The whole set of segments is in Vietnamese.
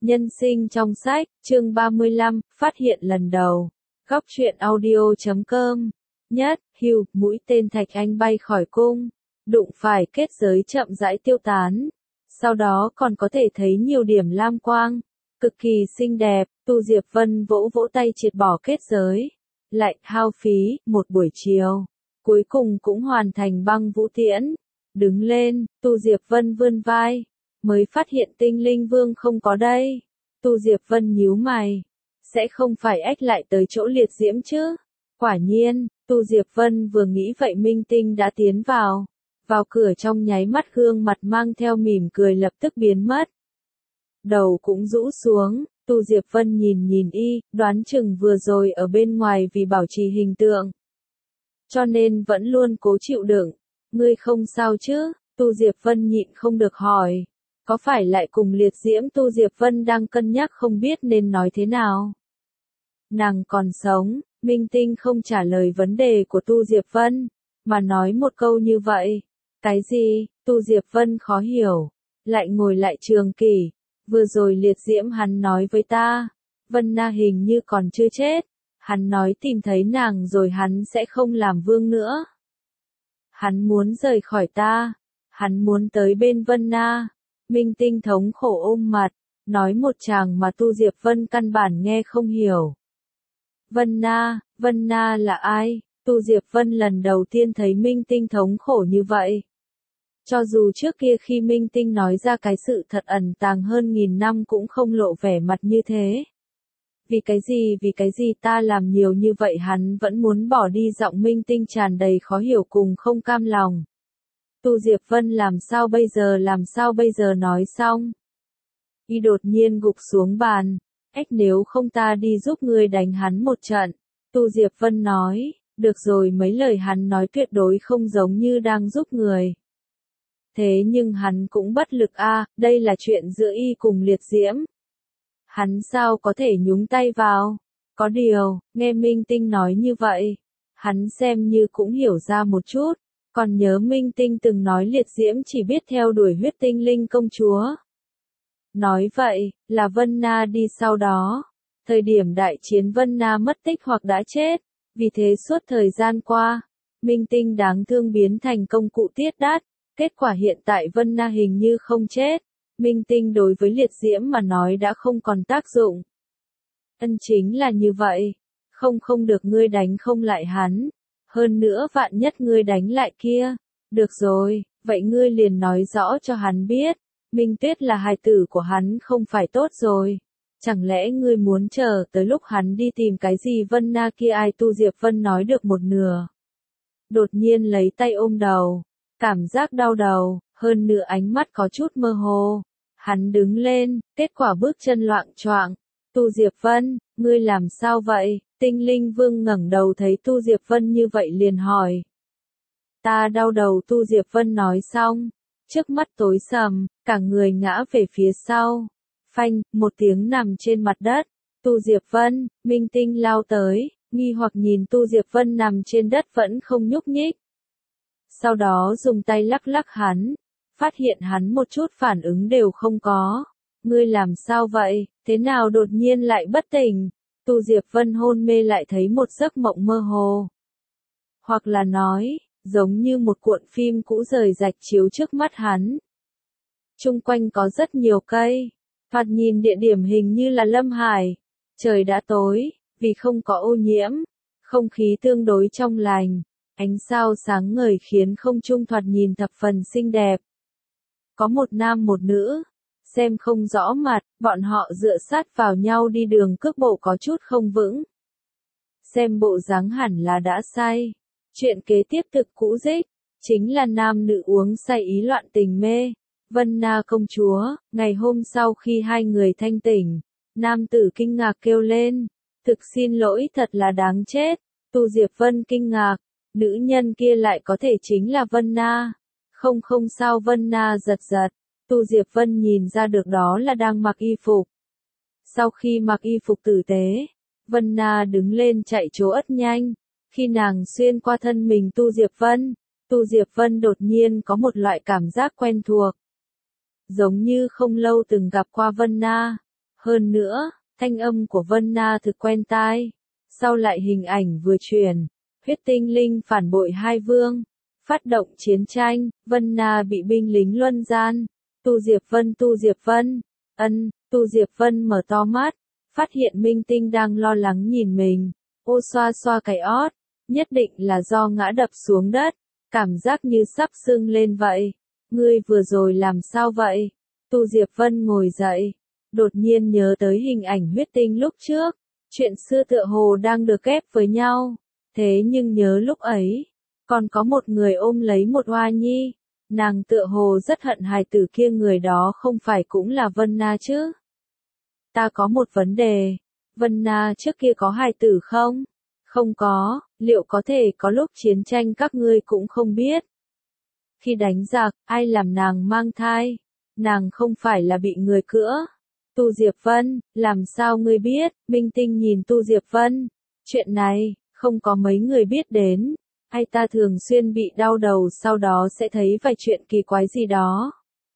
Nhân sinh trong sách, chương 35, phát hiện lần đầu. Góc truyện audio.com. Nhất, hưu, mũi tên Thạch Anh bay khỏi cung, đụng phải kết giới chậm rãi tiêu tán. Sau đó còn có thể thấy nhiều điểm lam quang, cực kỳ xinh đẹp. Tu Diệp Vân vỗ vỗ tay triệt bỏ kết giới. Lại hao phí một buổi chiều, cuối cùng cũng hoàn thành băng vũ tiễn. Đứng lên, Tu Diệp Vân vươn vai, mới phát hiện Tinh Linh Vương không có đây. Tu Diệp Vân nhíu mày, sẽ không phải ếch lại tới chỗ liệt diễm chứ? Quả nhiên, Tu Diệp Vân vừa nghĩ vậy Minh Tinh đã tiến vào. Vào cửa trong nháy mắt gương mặt mang theo mỉm cười lập tức biến mất. Đầu cũng rũ xuống, Tu Diệp Vân nhìn y, đoán chừng vừa rồi ở bên ngoài vì bảo trì hình tượng, cho nên vẫn luôn cố chịu đựng. Ngươi không sao chứ? Tu Diệp Vân nhịn không được hỏi. Có phải lại cùng liệt diễm? Tu Diệp Vân đang cân nhắc không biết nên nói thế nào. Nàng còn sống. Minh Tinh không trả lời vấn đề của Tu Diệp Vân, mà nói một câu như vậy. Cái gì? Tu Diệp Vân khó hiểu. Lại ngồi lại Trường Kỷ. Vừa rồi liệt diễm hắn nói với ta, Vân Na hình như còn chưa chết. Hắn nói tìm thấy nàng rồi hắn sẽ không làm vương nữa. Hắn muốn rời khỏi ta. Hắn muốn tới bên Vân Na. Minh Tinh thống khổ ôm mặt, nói một tràng mà Tu Diệp Vân căn bản nghe không hiểu. Vân Na là ai? Tu Diệp Vân lần đầu tiên thấy Minh Tinh thống khổ như vậy. Cho dù trước kia khi Minh Tinh nói ra cái sự thật ẩn tàng hơn 1000 năm cũng không lộ vẻ mặt như thế. Vì cái gì ta làm nhiều như vậy? Hắn vẫn muốn bỏ đi. Giọng Minh Tinh tràn đầy khó hiểu cùng không cam lòng. Tu Diệp Vân làm sao bây giờ nói xong. Y đột nhiên gục xuống bàn. Ếch nếu không ta đi giúp ngươi đánh hắn một trận. Tu Diệp Vân nói, được rồi, mấy lời hắn nói tuyệt đối không giống như đang giúp người. Thế nhưng hắn cũng bất lực a, đây là chuyện giữa y cùng liệt diễm. Hắn sao có thể nhúng tay vào? Có điều, nghe Minh Tinh nói như vậy, hắn xem như cũng hiểu ra một chút. Còn nhớ Minh Tinh từng nói liệt diễm chỉ biết theo đuổi huyết tinh linh công chúa. Nói vậy, là Vân Na đi sau đó. Thời điểm đại chiến Vân Na mất tích hoặc đã chết. Vì thế suốt thời gian qua, Minh Tinh đáng thương biến thành công cụ tiết đát. Kết quả hiện tại Vân Na hình như không chết. Minh Tinh đối với liệt diễm mà nói đã không còn tác dụng. Ân chính là như vậy. Không được, ngươi đánh không lại hắn. Hơn nữa vạn nhất ngươi đánh lại kia. Được rồi, vậy ngươi liền nói rõ cho hắn biết. Minh Tuyết là hài tử của hắn không phải tốt rồi. Chẳng lẽ ngươi muốn chờ tới lúc hắn đi tìm cái gì Vân Na kia? Ai? Tu Diệp Vân nói được một nửa. Đột nhiên lấy tay ôm đầu. Cảm giác đau đầu, hơn nữa ánh mắt có chút mơ hồ. Hắn đứng lên, kết quả bước chân loạng choạng. Tu Diệp Vân, ngươi làm sao vậy? Tinh Linh Vương ngẩng đầu thấy Tu Diệp Vân như vậy liền hỏi. Ta đau đầu. Tu Diệp Vân nói xong, trước mắt tối sầm, cả người ngã về phía sau. Phanh, một tiếng nằm trên mặt đất. Tu Diệp Vân, Minh Tinh lao tới, nghi hoặc nhìn Tu Diệp Vân nằm trên đất vẫn không nhúc nhích. Sau đó dùng tay lắc lắc hắn, phát hiện hắn một chút phản ứng đều không có. Ngươi làm sao vậy? Thế nào đột nhiên lại bất tỉnh? Tu Diệp Vân hôn mê lại thấy một giấc mộng mơ hồ. Hoặc là nói, giống như một cuộn phim cũ rời rạch chiếu trước mắt hắn. Chung quanh có rất nhiều cây, thoạt nhìn địa điểm hình như là Lâm Hải. Trời đã tối, vì không có ô nhiễm, không khí tương đối trong lành. Ánh sao sáng ngời khiến không trung thoạt nhìn thập phần xinh đẹp. Có một nam một nữ, xem không rõ mặt, bọn họ dựa sát vào nhau đi đường cước bộ có chút không vững. Xem bộ dáng hẳn là đã say. Chuyện kế tiếp thực cũ dích, chính là nam nữ uống say ý loạn tình mê. Vân Na công chúa, ngày hôm sau khi hai người thanh tỉnh, nam tử kinh ngạc kêu lên, thực xin lỗi, thật là đáng chết. Tu Diệp Vân kinh ngạc, nữ nhân kia lại có thể chính là Vân Na. Không sao. Vân Na giật. Tu Diệp Vân nhìn ra được đó là đang mặc y phục. Sau khi mặc y phục tử tế, Vân Na đứng lên chạy trối nhanh. Khi nàng xuyên qua thân mình Tu Diệp Vân đột nhiên có một loại cảm giác quen thuộc. Giống như không lâu từng gặp qua Vân Na. Hơn nữa, thanh âm của Vân Na thực quen tai. Sau lại hình ảnh vừa truyền, huyết tinh linh phản bội hai vương, phát động chiến tranh, Vân Na bị binh lính luân gian. Tu Diệp Vân, Tu Diệp Vân mở to mắt, phát hiện Minh Tinh đang lo lắng nhìn mình, ô xoa xoa cái ót, nhất định là do ngã đập xuống đất, cảm giác như sắp sưng lên vậy. Ngươi vừa rồi làm sao vậy? Tu Diệp Vân ngồi dậy, đột nhiên nhớ tới hình ảnh huyết tinh lúc trước, chuyện xưa tựa hồ đang được ghép với nhau, thế nhưng nhớ lúc ấy, còn có một người ôm lấy một hoa nhi, nàng tựa hồ rất hận hài tử kia, người đó không phải cũng là Vân Na chứ? Ta có một vấn đề, Vân Na trước kia có hài tử không? Không có, liệu có thể có lúc chiến tranh các ngươi cũng không biết? Khi đánh giặc, ai làm nàng mang thai? Nàng không phải là bị người cữa? Tu Diệp Vân, làm sao ngươi biết? Minh Tinh nhìn Tu Diệp Vân, chuyện này, không có mấy người biết đến. Ai ta thường xuyên bị đau đầu, sau đó sẽ thấy vài chuyện kỳ quái gì đó.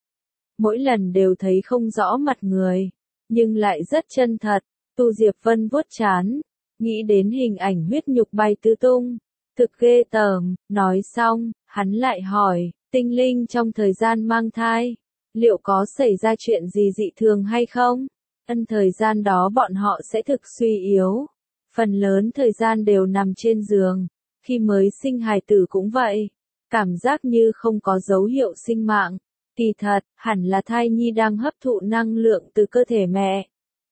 Mỗi lần đều thấy không rõ mặt người, nhưng lại rất chân thật. Tu Diệp Vân vuốt trán, nghĩ đến hình ảnh huyết nhục bay tứ tung, thực ghê tởm. Nói xong, hắn lại hỏi, tinh linh trong thời gian mang thai, liệu có xảy ra chuyện gì dị thường hay không? Thời gian đó bọn họ sẽ thực suy yếu, phần lớn thời gian đều nằm trên giường, khi mới sinh hài tử cũng vậy, cảm giác như không có dấu hiệu sinh mạng. Kỳ thật, hẳn là thai nhi đang hấp thụ năng lượng từ cơ thể mẹ.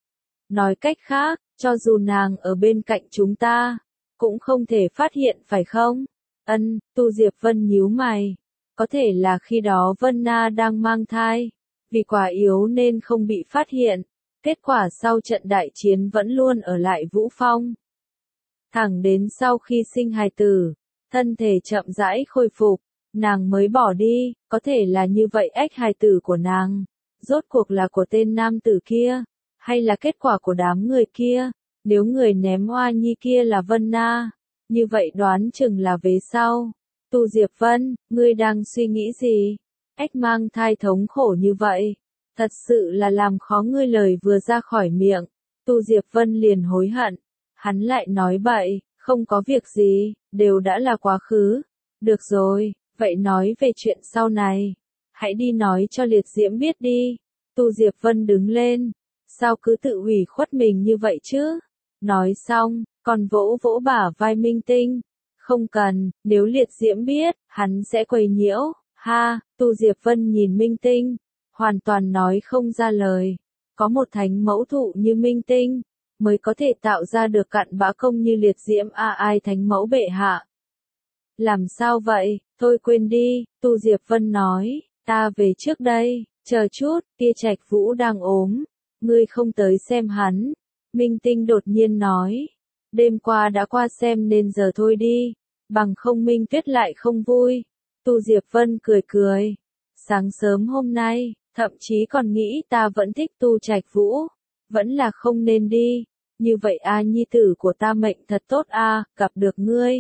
Nói cách khác, cho dù nàng ở bên cạnh chúng ta, cũng không thể phát hiện phải không? Tu Diệp Vân nhíu mày. Có thể là khi đó Vân Na đang mang thai, vì quá yếu nên không bị phát hiện. Kết quả sau trận đại chiến vẫn luôn ở lại Vũ Phong. Thẳng đến sau khi sinh hài tử, thân thể chậm rãi khôi phục, nàng mới bỏ đi. Có thể là như vậy, ếch hài tử của nàng, rốt cuộc là của tên nam tử kia, hay là kết quả của đám người kia? Nếu người ném hoa nhi kia là Vân Na, như vậy đoán chừng là về sau. Tu Diệp Vân, ngươi đang suy nghĩ gì? Ếch mang thai thống khổ như vậy, thật sự là làm khó ngươi. Lời vừa ra khỏi miệng, Tu Diệp Vân liền hối hận. Hắn lại nói bậy, không có việc gì, đều đã là quá khứ. Được rồi, vậy nói về chuyện sau này. Hãy đi nói cho Liệt Diễm biết đi. Tu Diệp Vân đứng lên. Sao cứ tự ủy khuất mình như vậy chứ? Nói xong, còn vỗ vỗ bả vai Minh Tinh. Không cần, nếu Liệt Diễm biết, hắn sẽ quấy nhiễu. Ha, Tu Diệp Vân nhìn Minh Tinh, hoàn toàn nói không ra lời. Có một thánh mẫu thụ như Minh Tinh, mới có thể tạo ra được cặn bã công như Liệt Diễm. Ai thánh mẫu bệ hạ? Làm sao vậy? Thôi quên đi, Tu Diệp Vân nói, ta về trước đây, chờ chút, kia Trạch Vũ đang ốm, ngươi không tới xem hắn. Minh Tinh đột nhiên nói, đêm qua đã qua xem nên giờ thôi đi, bằng không Minh Tuyết lại không vui. Tu Diệp Vân cười cười, sáng sớm hôm nay, thậm chí còn nghĩ ta vẫn thích Tu Trạch Vũ, vẫn là không nên đi. Như vậy nhi tử của ta mệnh thật tốt gặp được ngươi.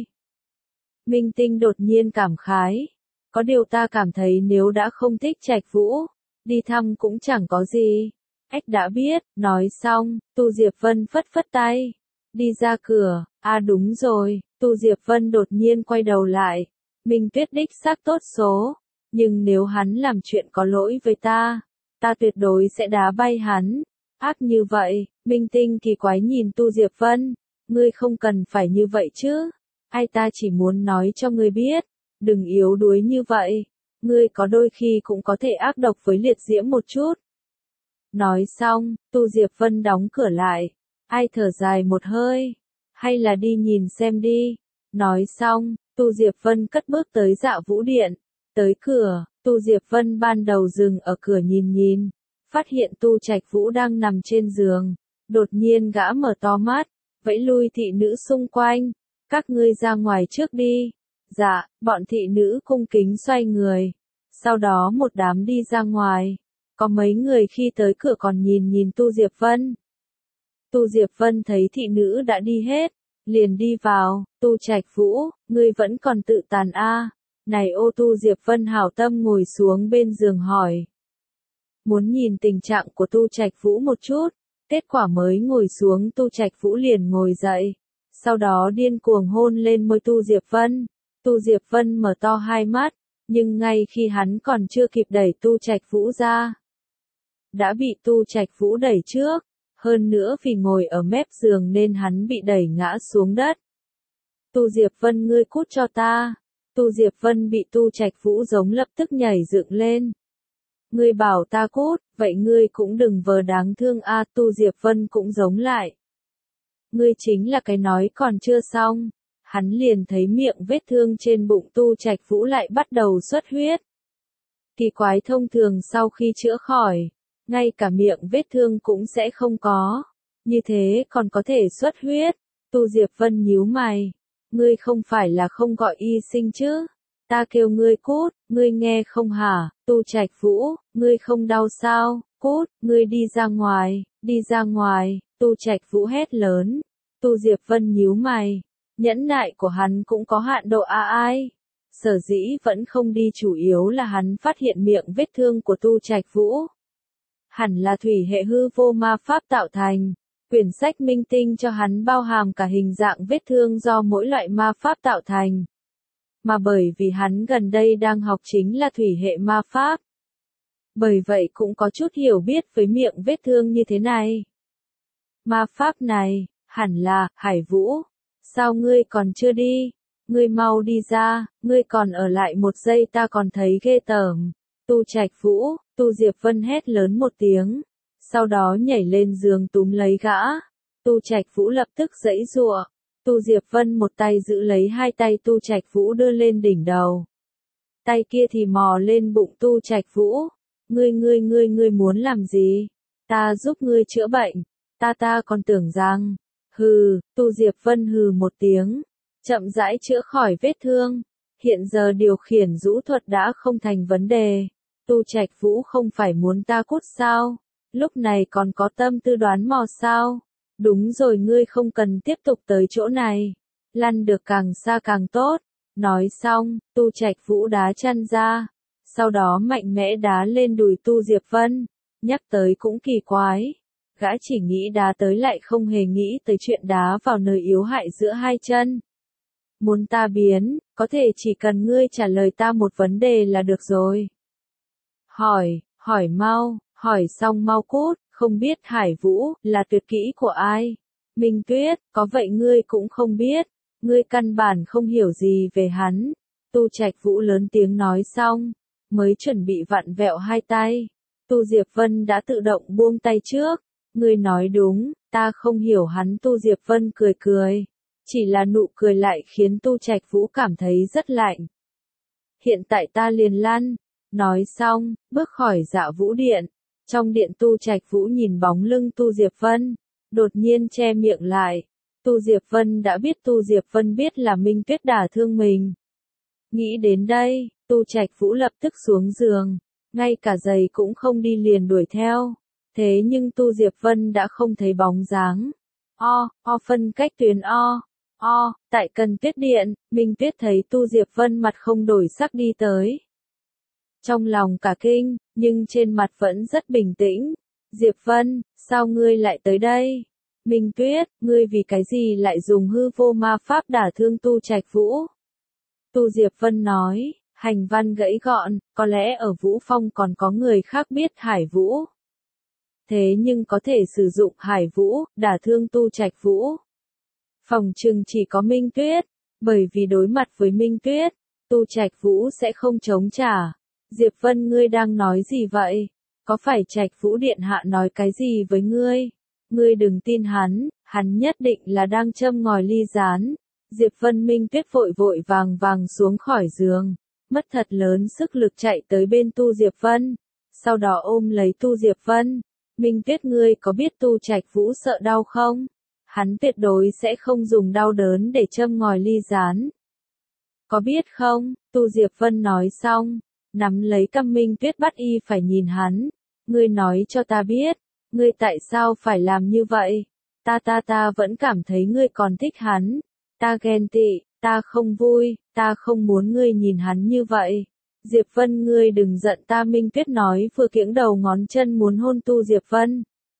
Minh Tinh đột nhiên cảm khái, có điều ta cảm thấy nếu đã không thích Trạch Vũ, đi thăm cũng chẳng có gì. Ếch đã biết. Nói xong, Tu Diệp Vân phất phất tay, đi ra cửa. Đúng rồi, Tu Diệp Vân đột nhiên quay đầu lại, Minh Tuyết đích xác tốt số, nhưng nếu hắn làm chuyện có lỗi với ta tuyệt đối sẽ đá bay hắn. Ác như vậy. Minh Tinh kỳ quái nhìn Tu Diệp Vân, ngươi không cần phải như vậy chứ. Ai ta chỉ muốn nói cho ngươi biết, đừng yếu đuối như vậy. Ngươi có đôi khi cũng có thể ác độc với Liệt Diễm một chút. Nói xong, Tu Diệp Vân đóng cửa lại. Ai thở dài một hơi, hay là đi nhìn xem đi. Nói xong, Tu Diệp Vân cất bước tới Dạ Vũ Điện. Tới cửa, Tu Diệp Vân ban đầu dừng ở cửa nhìn, phát hiện Tu Trạch Vũ đang nằm trên giường. Đột nhiên gã mở to mắt, vẫy lui thị nữ xung quanh. Các ngươi ra ngoài trước đi. Dạ, bọn thị nữ cung kính xoay người. Sau đó một đám đi ra ngoài. Có mấy người khi tới cửa còn nhìn Tu Diệp Vân. Tu Diệp Vân thấy thị nữ đã đi hết, liền đi vào. Tu Trạch Vũ, ngươi vẫn còn tự tàn Này Tu Diệp Vân hảo tâm ngồi xuống bên giường hỏi. Muốn nhìn tình trạng của Tu Trạch Vũ một chút. Kết quả mới ngồi xuống Tu Trạch Vũ liền ngồi dậy. Sau đó điên cuồng hôn lên môi Tu Diệp Vân. Tu Diệp Vân mở to hai mắt, nhưng ngay khi hắn còn chưa kịp đẩy Tu Trạch Vũ ra, đã bị Tu Trạch Vũ đẩy trước, hơn nữa vì ngồi ở mép giường nên hắn bị đẩy ngã xuống đất. Tu Diệp Vân ngươi cút cho ta. Tu Diệp Vân bị Tu Trạch Vũ giống lập tức nhảy dựng lên. Ngươi bảo ta cút, vậy ngươi cũng đừng vờ đáng thương a. Tu Diệp Vân cũng giống lại. Ngươi chính là cái nói còn chưa xong. Hắn liền thấy miệng vết thương trên bụng Tu Trạch Vũ lại bắt đầu xuất huyết. Kỳ quái thông thường sau khi chữa khỏi, ngay cả miệng vết thương cũng sẽ không có. Như thế còn có thể xuất huyết. Tu Diệp Vân nhíu mày. Ngươi không phải là không gọi y sinh chứ? Ta kêu ngươi cút, ngươi nghe không hả? Tu Trạch Vũ, ngươi không đau sao? Cút, ngươi đi ra ngoài, đi ra ngoài. Tu Trạch Vũ hét lớn. Tu Diệp Vân nhíu mày. Nhẫn nại của hắn cũng có hạn độ a ai. Sở dĩ vẫn không đi chủ yếu là hắn phát hiện miệng vết thương của Tu Trạch Vũ hẳn là thủy hệ hư vô ma pháp tạo thành. Quyển sách minh tinh cho hắn bao hàm cả hình dạng vết thương do mỗi loại ma pháp tạo thành. Mà bởi vì hắn gần đây đang học chính là thủy hệ ma pháp. Bởi vậy cũng có chút hiểu biết với miệng vết thương như thế này. Ma pháp này, hẳn là, Hải Vũ. Sao ngươi còn chưa đi? Ngươi mau đi ra, ngươi còn ở lại một giây ta còn thấy ghê tởm. Tu Trạch Vũ, Tu Diệp Vân hét lớn một tiếng. Sau đó nhảy lên giường túm lấy gã. Tu Trạch Vũ lập tức giãy giụa. Tu Diệp Vân một tay giữ lấy hai tay Tu Trạch Vũ đưa lên đỉnh đầu. Tay kia thì mò lên bụng Tu Trạch Vũ. Ngươi muốn làm gì? Ta giúp ngươi chữa bệnh. Ta còn tưởng rằng. Hừ, Tu Diệp Vân hừ một tiếng. Chậm rãi chữa khỏi vết thương. Hiện giờ điều khiển rũ thuật đã không thành vấn đề. Tu Trạch Vũ không phải muốn ta cút sao? Lúc này còn có tâm tư đoán mò sao? Đúng rồi ngươi không cần tiếp tục tới chỗ này. Lăn được càng xa càng tốt. Nói xong, Tu Trạch Vũ đá chân ra. Sau đó mạnh mẽ đá lên đùi Tu Diệp Vân. Nhắc tới cũng kỳ quái. Gã chỉ nghĩ đá tới lại không hề nghĩ tới chuyện đá vào nơi yếu hại giữa hai chân. Muốn ta biến, có thể chỉ cần ngươi trả lời ta một vấn đề là được rồi. Hỏi mau, hỏi xong mau cút, không biết Hải Vũ là tuyệt kỹ của ai? Minh Tuyết, có vậy ngươi cũng không biết, ngươi căn bản không hiểu gì về hắn. Tu Trạch Vũ lớn tiếng nói xong, mới chuẩn bị vặn vẹo hai tay. Tu Diệp Vân đã tự động buông tay trước. Ngươi nói đúng, ta không hiểu hắn. Tu Diệp Vân cười cười. Chỉ là nụ cười lại khiến Tu Trạch Vũ cảm thấy rất lạnh. Hiện tại ta liền lăn. Nói xong, bước khỏi Dạ Vũ Điện. Trong điện Tu Trạch Vũ nhìn bóng lưng Tu Diệp Vân. Đột nhiên che miệng lại. Tu Diệp Vân đã biết Tu Diệp Vân biết là Minh Tuyết đả thương mình. Nghĩ đến đây, Tu Trạch Vũ lập tức xuống giường. Ngay cả giày cũng không đi liền đuổi theo. Thế nhưng Tu Diệp Vân đã không thấy bóng dáng. Phân cách tuyến tại Cần Tuyết Điện, Minh Tuyết thấy Tu Diệp Vân mặt không đổi sắc đi tới. Trong lòng cả kinh, nhưng trên mặt vẫn rất bình tĩnh. Diệp Vân, sao ngươi lại tới đây? Minh Tuyết, ngươi vì cái gì lại dùng hư vô ma pháp đả thương Tu Trạch Vũ? Tu Diệp Vân nói, hành văn gãy gọn, có lẽ ở Vũ Phong còn có người khác biết Hải Vũ. Thế nhưng có thể sử dụng Hải Vũ, đả thương Tu Trạch Vũ. Phòng trừng chỉ có Minh Tuyết, bởi vì đối mặt với Minh Tuyết, Tu Trạch Vũ sẽ không chống trả. Diệp Vân ngươi đang nói gì vậy? Có phải Trạch Vũ Điện Hạ nói cái gì với ngươi? Ngươi đừng tin hắn nhất định là đang châm ngòi ly gián. Diệp Vân Minh Tuyết vội vội vàng xuống khỏi giường, mất thật lớn sức lực chạy tới bên Tu Diệp Vân, sau đó ôm lấy Tu Diệp Vân. Minh Tuyết ngươi có biết Tu Trạch Vũ sợ đau không? Hắn tuyệt đối sẽ không dùng đau đớn để châm ngòi ly gián. Có biết không? Tu Diệp Vân nói xong, nắm lấy cằm Minh Tuyết bắt y phải nhìn hắn. Ngươi nói cho ta biết, ngươi tại sao phải làm như vậy? Ta vẫn cảm thấy ngươi còn thích hắn. Ta ghen tị, ta không vui, ta không muốn ngươi nhìn hắn như vậy. Diệp Vân ngươi đừng giận ta. Minh Tuyết nói vừa kiễng đầu ngón chân muốn hôn Tu Diệp Vân.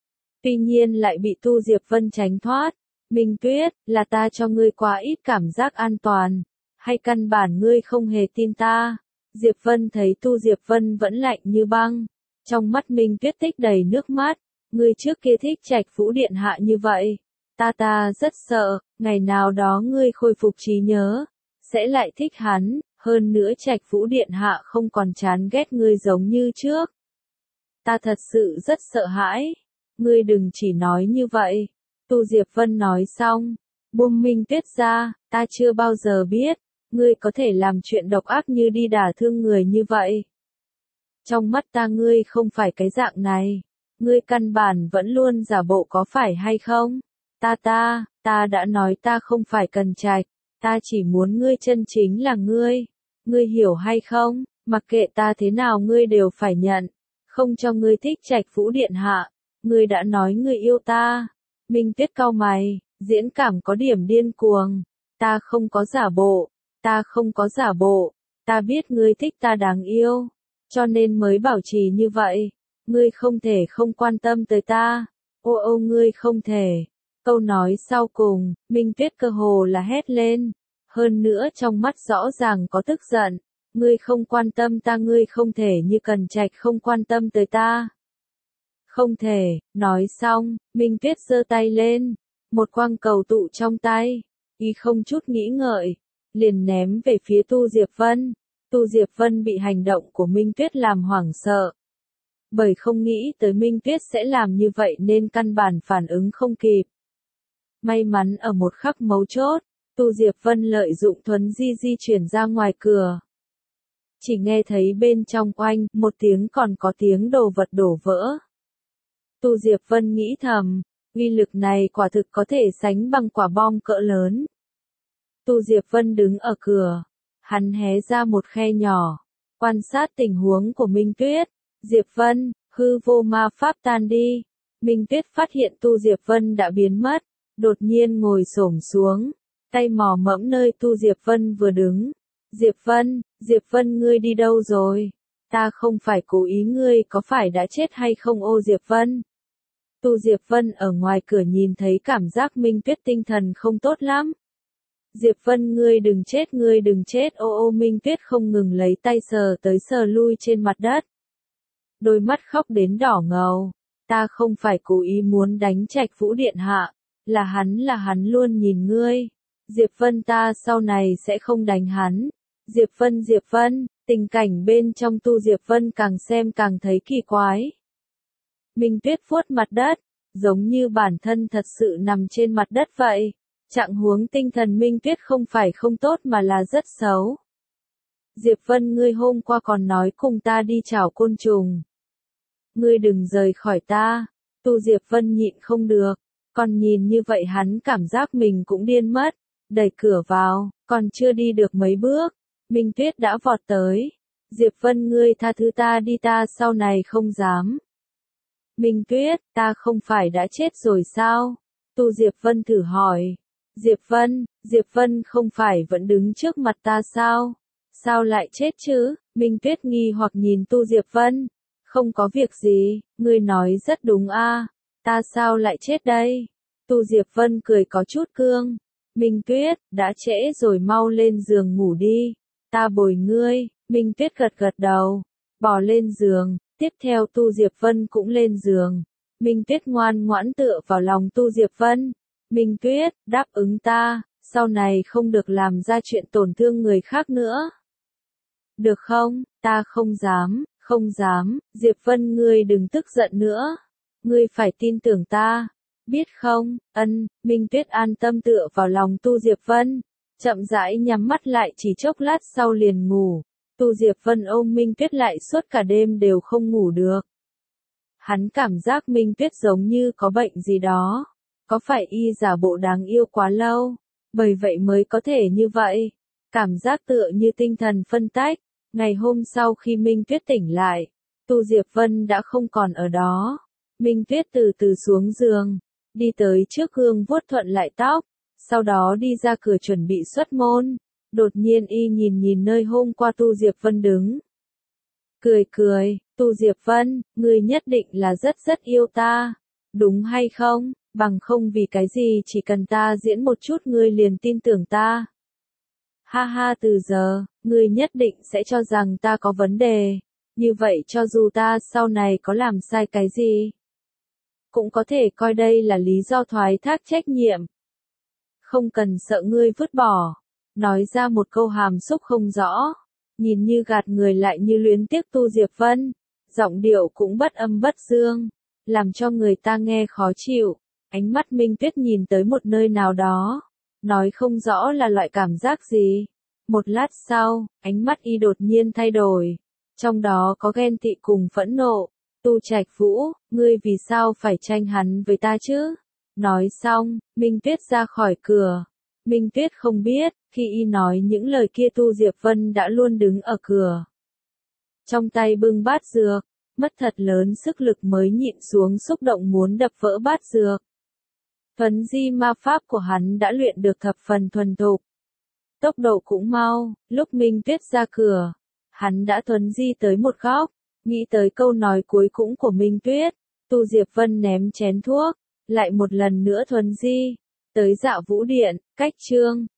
Tuy nhiên lại bị Tu Diệp Vân tránh thoát. Minh Tuyết, là ta cho ngươi quá ít cảm giác an toàn, hay căn bản ngươi không hề tin ta? Diệp Vân thấy Tu Diệp Vân vẫn lạnh như băng, trong mắt Minh Tuyết tích đầy nước mắt, ngươi trước kia thích Trạch Vũ điện hạ như vậy, ta rất sợ, ngày nào đó ngươi khôi phục trí nhớ, sẽ lại thích hắn, hơn nữa Trạch Vũ điện hạ không còn chán ghét ngươi giống như trước. Ta thật sự rất sợ hãi, ngươi đừng chỉ nói như vậy. Tu Diệp Vân nói xong, buông Minh Tuyết ra, ta chưa bao giờ biết, ngươi có thể làm chuyện độc ác như đi đả thương người như vậy. Trong mắt ta ngươi không phải cái dạng này, ngươi căn bản vẫn luôn giả bộ có phải hay không? Ta đã nói ta không phải cần Trạch, ta chỉ muốn ngươi chân chính là ngươi hiểu hay không? Mặc kệ ta thế nào ngươi đều phải nhận, không cho ngươi thích Trạch Vũ điện hạ, ngươi đã nói ngươi yêu ta. Minh Tuyết cau mày, diễn cảm có điểm điên cuồng, ta không có giả bộ, ta biết ngươi thích ta đáng yêu, cho nên mới bảo trì như vậy, ngươi không thể không quan tâm tới ta, ô ngươi không thể. Câu nói sau cùng, Minh Tuyết cơ hồ là hét lên, hơn nữa trong mắt rõ ràng có tức giận, ngươi không quan tâm ta, ngươi không thể như Cần Trạch không quan tâm tới ta. Không thể, nói xong, Minh Tuyết giơ tay lên, một quang cầu tụ trong tay, y không chút nghĩ ngợi, liền ném về phía Tu Diệp Vân. Tu Diệp Vân bị hành động của Minh Tuyết làm hoảng sợ, bởi không nghĩ tới Minh Tuyết sẽ làm như vậy nên căn bản phản ứng không kịp. May mắn ở một khắc mấu chốt, Tu Diệp Vân lợi dụng thuấn di chuyển ra ngoài cửa. Chỉ nghe thấy bên trong oanh, một tiếng còn có tiếng đồ vật đổ vỡ. Tu Diệp Vân nghĩ thầm, uy lực này quả thực có thể sánh bằng quả bom cỡ lớn. Tu Diệp Vân đứng ở cửa, hắn hé ra một khe nhỏ, quan sát tình huống của Minh Tuyết. Diệp Vân, hư vô ma pháp tan đi. Minh Tuyết phát hiện Tu Diệp Vân đã biến mất, đột nhiên ngồi xổm xuống, tay mò mẫm nơi Tu Diệp Vân vừa đứng. Diệp Vân ngươi đi đâu rồi? Ta không phải cố ý, ngươi có phải đã chết hay không ô Diệp Vân? Tu Diệp Vân ở ngoài cửa nhìn thấy, cảm giác Minh Tuyết tinh thần không tốt lắm. Diệp Vân ngươi đừng chết ô Minh Tuyết không ngừng lấy tay sờ tới sờ lui trên mặt đất. Đôi mắt khóc đến đỏ ngầu, ta không phải cố ý muốn đánh Trạch Vũ điện hạ, là hắn luôn nhìn ngươi. Diệp Vân ta sau này sẽ không đánh hắn. Diệp Vân, tình cảnh bên trong Tu Diệp Vân càng xem càng thấy kỳ quái. Minh Tuyết vuốt mặt đất, giống như bản thân thật sự nằm trên mặt đất vậy. Trạng huống tinh thần Minh Tuyết không phải không tốt mà là rất xấu. Diệp Vân ngươi hôm qua còn nói cùng ta đi chảo côn trùng. Ngươi đừng rời khỏi ta. Tu Diệp Vân nhịn không được, còn nhìn như vậy hắn cảm giác mình cũng điên mất. Đẩy cửa vào, còn chưa đi được mấy bước, Minh Tuyết đã vọt tới. Diệp Vân ngươi tha thứ ta đi, ta sau này không dám. Minh Tuyết, ta không phải đã chết rồi sao? Tu Diệp Vân thử hỏi. Diệp Vân không phải vẫn đứng trước mặt ta sao? Sao lại chết chứ? Minh Tuyết nghi hoặc nhìn Tu Diệp Vân. Không có việc gì, ngươi nói rất đúng a. Ta sao lại chết đây? Tu Diệp Vân cười có chút cương. Minh Tuyết, đã trễ rồi, mau lên giường ngủ đi. Ta bồi ngươi. Minh Tuyết gật đầu, bò lên giường. Tiếp theo Tu Diệp Vân cũng lên giường. Minh Tuyết ngoan ngoãn tựa vào lòng Tu Diệp Vân. Minh Tuyết, đáp ứng ta, sau này không được làm ra chuyện tổn thương người khác nữa. Được không? Ta không dám, Diệp Vân ngươi đừng tức giận nữa. Ngươi phải tin tưởng ta, biết không? Minh Tuyết an tâm tựa vào lòng Tu Diệp Vân, chậm rãi nhắm mắt lại, chỉ chốc lát sau liền ngủ. Tu Diệp Vân ôm Minh Tuyết lại suốt cả đêm đều không ngủ được. Hắn cảm giác Minh Tuyết giống như có bệnh gì đó. Có phải y giả bộ đáng yêu quá lâu, bởi vậy mới có thể như vậy. Cảm giác tựa như tinh thần phân tách. Ngày hôm sau khi Minh Tuyết tỉnh lại, Tu Diệp Vân đã không còn ở đó. Minh Tuyết từ từ xuống giường, đi tới trước gương vuốt thuận lại tóc, sau đó đi ra cửa chuẩn bị xuất môn. Đột nhiên y nhìn nơi hôm qua Tu Diệp Vân đứng. Cười, Tu Diệp Vân, ngươi nhất định là rất yêu ta. đúng hay không? Bằng không vì cái gì chỉ cần ta diễn một chút ngươi liền tin tưởng ta. Ha ha, từ giờ, ngươi nhất định sẽ cho rằng ta có vấn đề. Như vậy cho dù ta sau này có làm sai cái gì, cũng có thể coi đây là lý do thoái thác trách nhiệm. Không cần sợ ngươi vứt bỏ. Nói ra một câu hàm xúc không rõ. Nhìn như gạt người lại như luyến tiếc Tu Diệp Vân. Giọng điệu cũng bất âm bất dương. Làm cho người ta nghe khó chịu. Ánh mắt Minh Tuyết nhìn tới một nơi nào đó. Nói không rõ là loại cảm giác gì. Một lát sau, ánh mắt y đột nhiên thay đổi. Trong đó có ghen tị cùng phẫn nộ. Tu Trạch Vũ, ngươi vì sao phải tranh hắn với ta chứ? Nói xong, Minh Tuyết ra khỏi cửa. Minh Tuyết không biết, khi y nói những lời kia Tu Diệp Vân đã luôn đứng ở cửa. Trong tay bưng bát dược, mất thật lớn sức lực mới nhịn xuống xúc động muốn đập vỡ bát dược. Thuấn di ma pháp của hắn đã luyện được thập phần thuần thục. Tốc độ cũng mau, lúc Minh Tuyết ra cửa, hắn đã thuấn di tới một góc, nghĩ tới câu nói cuối cùng của Minh Tuyết, Tu Diệp Vân ném chén thuốc, lại một lần nữa thuấn di, tới Dạ Vũ Điện, cách chương